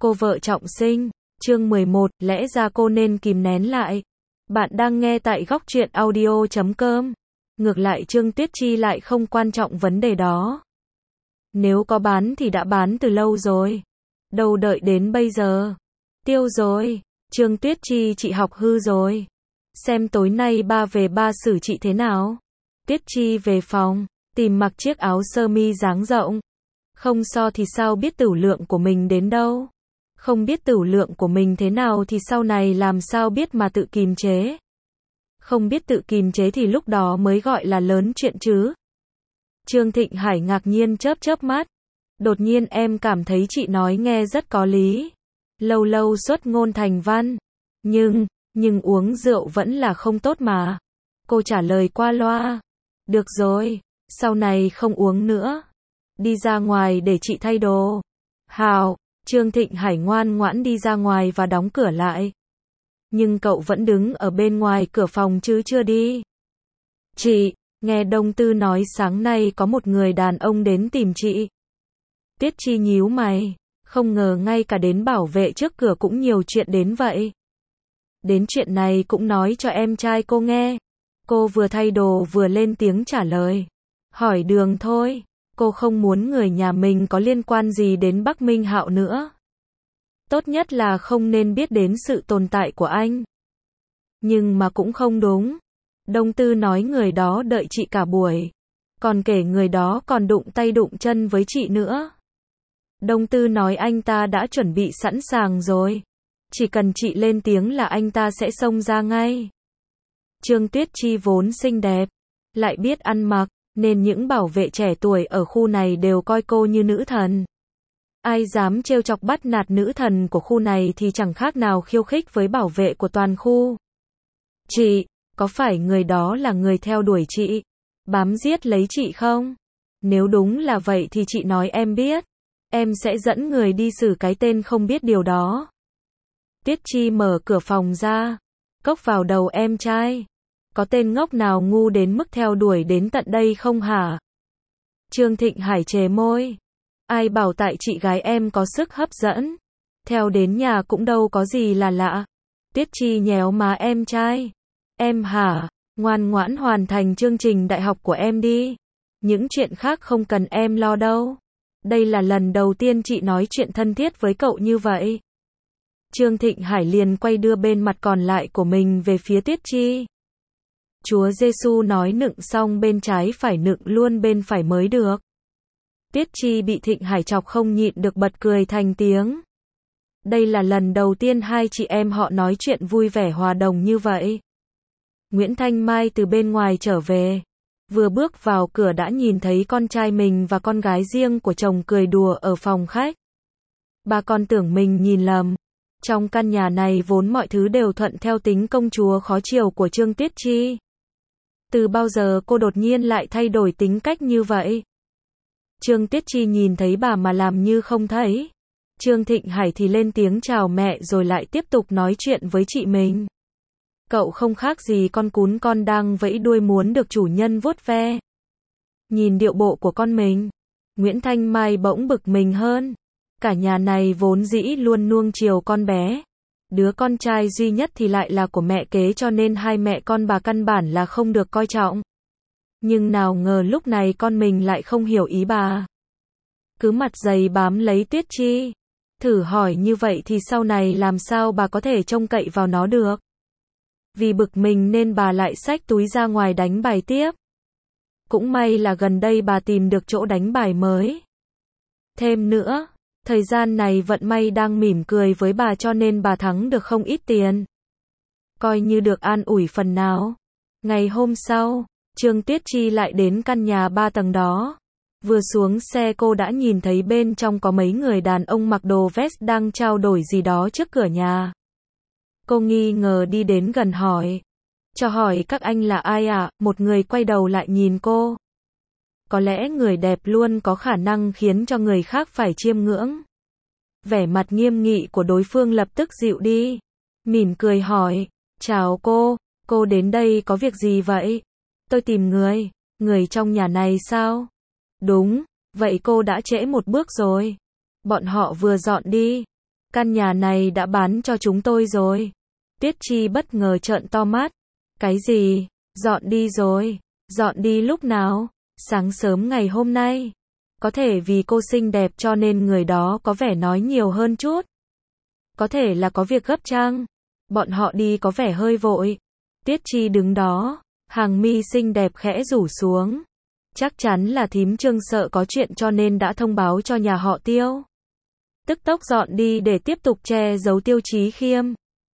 Cô vợ trọng sinh, chương 11, lẽ ra cô nên kìm nén lại. Bạn đang nghe tại góc truyện audio.com. Ngược lại Trương Tuyết Chi lại không quan trọng vấn đề đó. Nếu có bán thì đã bán từ lâu rồi. Đâu đợi đến bây giờ. Tiêu rồi. Trương Tuyết Chi, chị học hư rồi. Xem tối nay ba về ba xử chị thế nào. Tuyết Chi về phòng, tìm mặc chiếc áo sơ mi dáng rộng. Không so thì sao biết tửu lượng của mình đến đâu. Không biết tửu lượng của mình thế nào thì sau này làm sao biết mà tự kìm chế. Không biết tự kìm chế thì lúc đó mới gọi là lớn chuyện chứ. Trương Thịnh Hải ngạc nhiên chớp chớp mắt. Đột nhiên em cảm thấy chị nói nghe rất có lý. Lâu lâu xuất ngôn thành văn. Nhưng uống rượu vẫn là không tốt mà. Cô trả lời qua loa. Được rồi, sau này không uống nữa. Đi ra ngoài để chị thay đồ. Hào, Trương Thịnh Hải ngoan ngoãn đi ra ngoài và đóng cửa lại. Nhưng cậu vẫn đứng ở bên ngoài cửa phòng chứ chưa đi. Chị, nghe Đông Tư nói sáng nay có một người đàn ông đến tìm chị. Tiết Chi nhíu mày, không ngờ ngay cả đến bảo vệ trước cửa cũng nhiều chuyện đến vậy. Đến chuyện này cũng nói cho em trai cô nghe. Cô vừa thay đồ vừa lên tiếng trả lời. Hỏi đường thôi, cô không muốn người nhà mình có liên quan gì đến Bắc Minh Hạo nữa. Tốt nhất là không nên biết đến sự tồn tại của anh. Nhưng mà cũng không đúng. Đông Tư nói người đó đợi chị cả buổi. Còn kể người đó còn đụng tay đụng chân với chị nữa. Đông Tư nói anh ta đã chuẩn bị sẵn sàng rồi. Chỉ cần chị lên tiếng là anh ta sẽ xông ra ngay. Trương Tuyết Chi vốn xinh đẹp, lại biết ăn mặc, nên những bảo vệ trẻ tuổi ở khu này đều coi cô như nữ thần. Ai dám trêu chọc bắt nạt nữ thần của khu này thì chẳng khác nào khiêu khích với bảo vệ của toàn khu. Chị, có phải người đó là người theo đuổi chị, bám giết lấy chị không? Nếu đúng là vậy thì chị nói em biết. Em sẽ dẫn người đi xử cái tên không biết điều đó. Tiết Chi mở cửa phòng ra, cốc vào đầu em trai. Có tên ngốc nào ngu đến mức theo đuổi đến tận đây không hả? Trương Thịnh Hải chề môi. Ai bảo tại chị gái em có sức hấp dẫn. Theo đến nhà cũng đâu có gì là lạ. Tiết Chi nhéo má em trai. Em hả? Ngoan ngoãn hoàn thành chương trình đại học của em đi. Những chuyện khác không cần em lo đâu. Đây là lần đầu tiên chị nói chuyện thân thiết với cậu như vậy. Trương Thịnh Hải liền quay đưa bên mặt còn lại của mình về phía Tiết Chi. Chúa Giêsu nói nựng xong bên trái phải nựng luôn bên phải mới được. Tiết Chi bị Thịnh Hải chọc không nhịn được bật cười thành tiếng. Đây là lần đầu tiên hai chị em họ nói chuyện vui vẻ hòa đồng như vậy. Nguyễn Thanh Mai từ bên ngoài trở về. Vừa bước vào cửa đã nhìn thấy con trai mình và con gái riêng của chồng cười đùa ở phòng khách. Bà còn tưởng mình nhìn lầm. Trong căn nhà này vốn mọi thứ đều thuận theo tính công chúa khó chiều của Trương Tuyết Chi. Từ bao giờ cô đột nhiên lại thay đổi tính cách như vậy? Trương Tuyết Chi nhìn thấy bà mà làm như không thấy. Trương Thịnh Hải thì lên tiếng chào mẹ rồi lại tiếp tục nói chuyện với chị mình. Cậu không khác gì con cún con đang vẫy đuôi muốn được chủ nhân vuốt ve. Nhìn điệu bộ của con mình, Nguyễn Thanh Mai bỗng bực mình hơn. Cả nhà này vốn dĩ luôn nuông chiều con bé. Đứa con trai duy nhất thì lại là của mẹ kế cho nên hai mẹ con bà căn bản là không được coi trọng. Nhưng nào ngờ lúc này con mình lại không hiểu ý bà. Cứ mặt dày bám lấy Tuyết Chi. Thử hỏi như vậy thì sau này làm sao bà có thể trông cậy vào nó được. Vì bực mình nên bà lại xách túi ra ngoài đánh bài tiếp. Cũng may là gần đây bà tìm được chỗ đánh bài mới. Thêm nữa, thời gian này vận may đang mỉm cười với bà cho nên bà thắng được không ít tiền. Coi như được an ủi phần nào. Ngày hôm sau, Trương Tuyết Chi lại đến căn nhà 3 tầng đó. Vừa xuống xe cô đã nhìn thấy bên trong có mấy người đàn ông mặc đồ vest đang trao đổi gì đó trước cửa nhà. Cô nghi ngờ đi đến gần hỏi. Cho hỏi các anh là ai ạ? Một người quay đầu lại nhìn cô. Có lẽ người đẹp luôn có khả năng khiến cho người khác phải chiêm ngưỡng. Vẻ mặt nghiêm nghị của đối phương lập tức dịu đi. Mỉm cười hỏi. Chào cô đến đây có việc gì vậy? Tôi tìm người trong nhà này sao? Đúng, vậy cô đã trễ một bước rồi. Bọn họ vừa dọn đi. Căn nhà này đã bán cho chúng tôi rồi. Tiết Chi bất ngờ trợn to mắt. Cái gì? Dọn đi rồi? Dọn đi lúc nào? Sáng sớm ngày hôm nay. Có thể vì cô xinh đẹp cho nên người đó có vẻ nói nhiều hơn chút. Có thể là có việc gấp chăng? Bọn họ đi có vẻ hơi vội. Tiết Chi đứng đó, hàng mi xinh đẹp khẽ rủ xuống. Chắc chắn là thím Trương sợ có chuyện cho nên đã thông báo cho nhà họ Tiêu. Tức tốc dọn đi để tiếp tục che giấu Tiêu Chí Khiêm.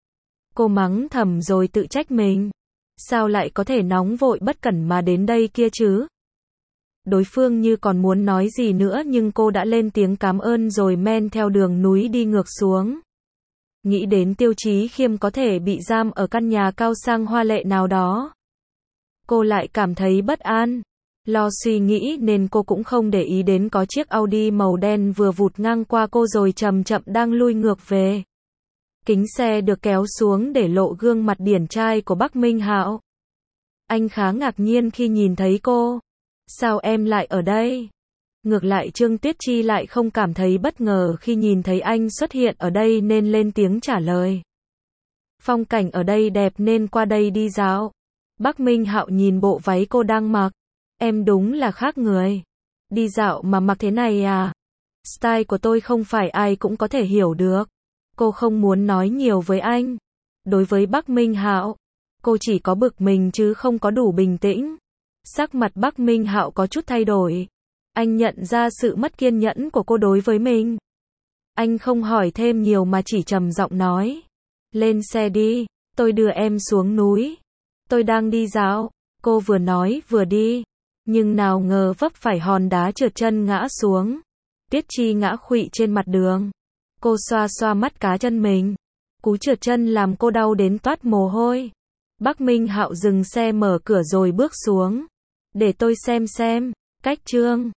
Cô mắng thầm rồi tự trách mình. Sao lại có thể nóng vội bất cẩn mà đến đây kia chứ? Đối phương như còn muốn nói gì nữa nhưng cô đã lên tiếng cảm ơn rồi men theo đường núi đi ngược xuống. Nghĩ đến Tiêu Chí Khiêm có thể bị giam ở căn nhà cao sang hoa lệ nào đó. Cô lại cảm thấy bất an. Lo suy nghĩ nên cô cũng không để ý đến có chiếc Audi màu đen vừa vụt ngang qua cô rồi chậm chậm đang lui ngược về. Kính xe được kéo xuống để lộ gương mặt điển trai của Bắc Minh Hạo. Anh khá ngạc nhiên khi nhìn thấy cô. Sao em lại ở đây? Ngược lại Trương Tiết Chi lại không cảm thấy bất ngờ khi nhìn thấy anh xuất hiện ở đây nên lên tiếng trả lời. Phong cảnh ở đây đẹp nên qua đây đi dạo. Bắc Minh Hạo nhìn bộ váy cô đang mặc. Em đúng là khác người. Đi dạo mà mặc thế này à? Style của tôi không phải ai cũng có thể hiểu được. Cô không muốn nói nhiều với anh. Đối với Bắc Minh Hạo, cô chỉ có bực mình chứ không có đủ bình tĩnh. Sắc mặt Bắc Minh Hạo có chút thay đổi. Anh nhận ra sự mất kiên nhẫn của cô đối với mình. Anh không hỏi thêm nhiều mà chỉ trầm giọng nói. Lên xe đi, tôi đưa em xuống núi. Tôi đang đi dạo. Cô vừa nói vừa đi. Nhưng nào ngờ vấp phải hòn đá trượt chân ngã xuống. Tiết Chi ngã khuỵu trên mặt đường. Cô xoa xoa mắt cá chân mình. Cú trượt chân làm cô đau đến toát mồ hôi. Bắc Minh Hạo dừng xe mở cửa rồi bước xuống. Để tôi xem. Cách Trương